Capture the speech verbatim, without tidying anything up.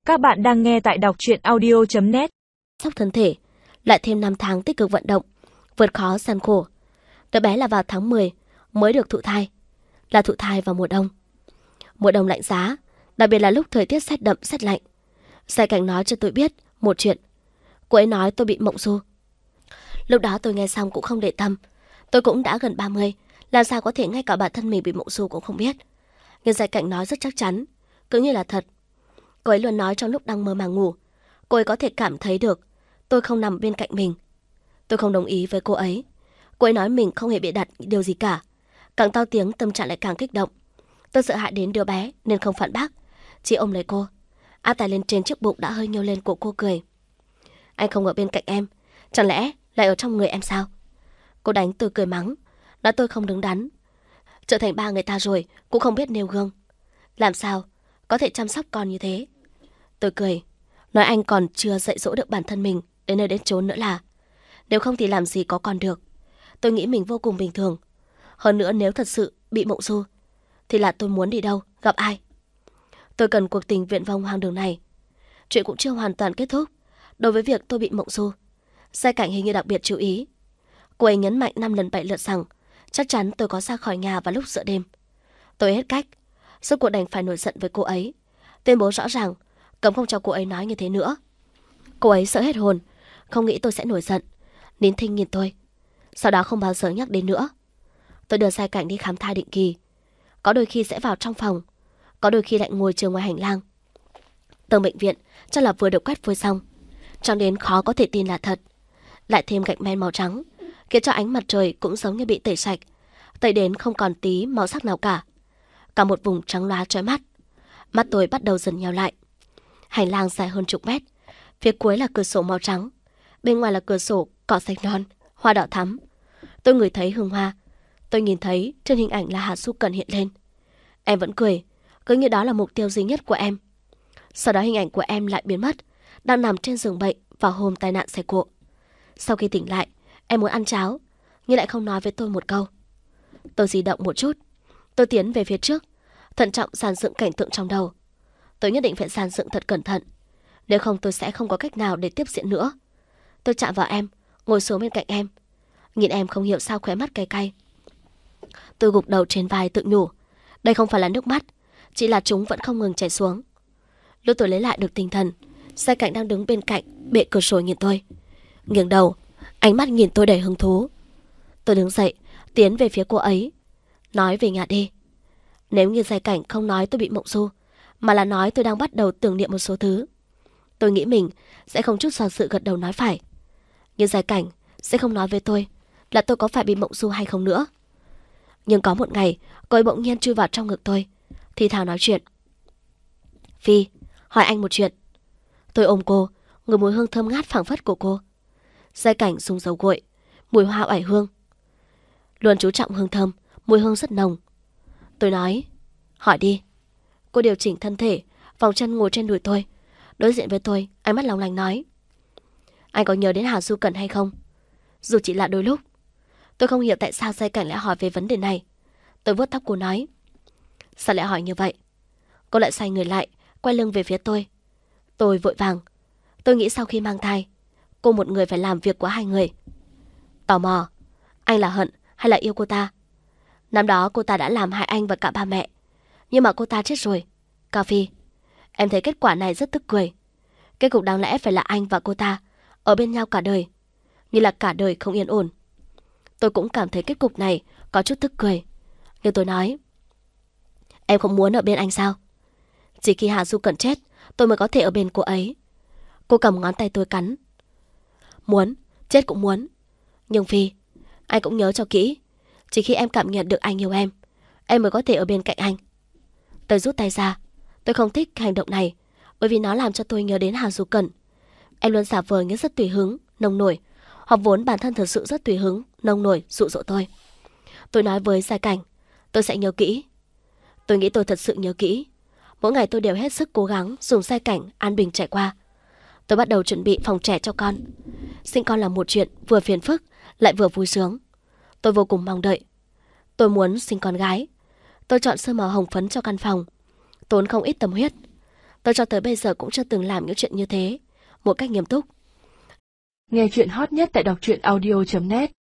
Các bạn đang nghe tại đọc truyện audio chấm net. Sóc thân thể, lại thêm năm tháng tích cực vận động, vượt khó gian khổ. Đứa bé là vào tháng mười mới được thụ thai, là thụ thai vào mùa đông. Mùa đông lạnh giá, đặc biệt là lúc thời tiết rét đậm rét lạnh. Giai Cảnh nói cho tôi biết một chuyện. Cô ấy nói tôi bị mộng du. Lúc đó tôi nghe xong cũng không để tâm. Tôi cũng đã gần ba mươi, làm sao có thể ngay cả bản thân mình bị mộng du cũng không biết. Nhưng Giai Cảnh nói rất chắc chắn, cứ như là thật. Cô ấy luôn nói trong lúc đang mơ màng ngủ, cô ấy có thể cảm thấy được tôi không nằm bên cạnh mình. Tôi không đồng ý với cô ấy. Cô ấy nói mình không hề bịa đặt điều gì cả. Càng to tiếng tâm trạng lại càng kích động. Tôi sợ hãi đến đứa bé nên không phản bác, chỉ ôm lấy cô, áp tay lên trên chiếc bụng đã hơi nhô lên của cô cười. Anh không ở bên cạnh em, chẳng lẽ lại ở trong người em sao? Cô đánh tôi cười mắng, nói tôi không đứng đắn, trở thành ba người ta rồi cũng không biết nêu gương, làm sao có thể chăm sóc con như thế. Tôi cười, nói anh còn chưa dạy dỗ được bản thân mình đến nơi đến chốn nữa là. Nếu không thì làm gì có con được. Tôi nghĩ mình vô cùng bình thường. Hơn nữa nếu thật sự bị mộng du thì là tôi muốn đi đâu, gặp ai. Tôi cần cuộc tình viển vông hoang đường này. Chuyện cũng chưa hoàn toàn kết thúc. Đối với việc tôi bị mộng du, Giai Cảnh hình như đặc biệt chú ý. Cô ấy nhấn mạnh năm lần bảy lượt rằng chắc chắn tôi có ra khỏi nhà vào lúc giữa đêm. Tôi hết cách, rốt cuộc đành phải nổi giận với cô ấy, tuyên bố rõ ràng cấm không cho cô ấy nói như thế nữa. Cô ấy sợ hết hồn, không nghĩ tôi sẽ nổi giận, nín thinh nhìn tôi, sau đó không bao giờ nhắc đến nữa. Tôi đưa Giai Cảnh đi khám thai định kỳ. Có đôi khi sẽ vào trong phòng, có đôi khi lại ngồi chờ ngoài hành lang. Tầng bệnh viện chắc là vừa được quét vôi xong, trắng đến khó có thể tin là thật. Lại thêm gạch men màu trắng, khiến cho ánh mặt trời cũng giống như bị tẩy sạch, tẩy đến không còn tí màu sắc nào cả. Cả một vùng trắng loá chói mắt. Mắt tôi bắt đầu dần nheo lại. Hành lang dài hơn chục mét, phía cuối là cửa sổ màu trắng, bên ngoài là cửa sổ cỏ xanh non, hoa đỏ thắm. Tôi ngửi thấy hương hoa. Tôi nhìn thấy trên hình ảnh là Hà Su Cần hiện lên. Em vẫn cười, cứ như đó là mục tiêu duy nhất của em. Sau đó hình ảnh của em lại biến mất, đang nằm trên giường bệnh vào hôm tai nạn xe cộ. Sau khi tỉnh lại, em muốn ăn cháo, nhưng lại không nói với tôi một câu. Tôi di động một chút. Tôi tiến về phía trước, thận trọng dàn dựng cảnh tượng trong đầu. Tôi nhất định phải dàn dựng thật cẩn thận, nếu không tôi sẽ không có cách nào để tiếp diễn nữa. Tôi chạm vào em, ngồi xuống bên cạnh em, nhìn em không hiểu sao khóe mắt cay cay. Tôi gục đầu trên vai tự nhủ, đây không phải là nước mắt, chỉ là chúng vẫn không ngừng chảy xuống. Lúc tôi lấy lại được tinh thần, Giai Cảnh đang đứng bên cạnh bệ cửa sổ nhìn tôi, nghiêng đầu, ánh mắt nhìn tôi đầy hứng thú. Tôi đứng dậy, tiến về phía cô ấy, nói về nhà đi. Nếu như Giai Cảnh không nói tôi bị mộng du, mà là nói tôi đang bắt đầu tưởng niệm một số thứ, tôi nghĩ mình sẽ không chút do dự gật đầu nói phải. Nhưng Giai Cảnh sẽ không nói với tôi là tôi có phải bị mộng du hay không nữa. Nhưng có một ngày, cô ấy bỗng nhiên chui vào trong ngực tôi, thì thào nói chuyện. Phi, hỏi anh một chuyện. Tôi ôm cô, ngửi mùi hương thơm ngát phảng phất của cô. Giai Cảnh dùng dầu gội, mùi hoa oải hương, luôn chú trọng hương thơm, mùi hương rất nồng. Tôi nói, hỏi đi. Cô điều chỉnh thân thể, vòng chân ngồi trên đùi tôi, đối diện với tôi, ánh mắt long lanh nói. Anh có nhớ đến Hà Du Cần hay không? Dù chỉ là đôi lúc. Tôi không hiểu tại sao Giai Cảnh lại hỏi về vấn đề này. Tôi vuốt tóc cô nói, sao lại hỏi như vậy? Cô lại xoay người lại, quay lưng về phía tôi. Tôi vội vàng, tôi nghĩ sau khi mang thai, cô một người phải làm việc của hai người. Tò mò, anh là hận hay là yêu cô ta? Năm đó cô ta đã làm hại anh và cả ba mẹ, nhưng mà cô ta chết rồi. Cao Phi, em thấy kết quả này rất tức cười. Kết cục đáng lẽ phải là anh và cô ta ở bên nhau cả đời, như là cả đời không yên ổn. Tôi cũng cảm thấy kết cục này có chút tức cười. Nhưng tôi nói, em không muốn ở bên anh sao? Chỉ khi Hà Du Cần chết, tôi mới có thể ở bên cô ấy. Cô cầm ngón tay tôi cắn. Muốn, chết cũng muốn. Nhưng Phi, anh cũng nhớ cho kỹ, chỉ khi em cảm nhận được anh yêu em, em mới có thể ở bên cạnh anh. Tôi rút tay ra. Tôi không thích hành động này, bởi vì nó làm cho tôi nhớ đến Hà Du Cần. Em luôn giả vờ như rất tùy hứng, nông nổi, hoặc vốn bản thân thật sự rất tùy hứng, nông nổi, dụ dỗ tôi. Tôi nói với Giai Cảnh, tôi sẽ nhớ kỹ. Tôi nghĩ tôi thật sự nhớ kỹ. Mỗi ngày tôi đều hết sức cố gắng dùng Giai Cảnh an bình trải qua. Tôi bắt đầu chuẩn bị phòng trẻ cho con. Sinh con là một chuyện vừa phiền phức lại vừa vui sướng. Tôi vô cùng mong đợi. Tôi muốn sinh con gái. Tôi chọn sơn màu hồng phấn cho căn phòng, tốn không ít tâm huyết. Tôi cho tới bây giờ cũng chưa từng làm những chuyện như thế, một cách nghiêm túc. Nghe chuyện hot nhất tại đọc truyện audio chấm net.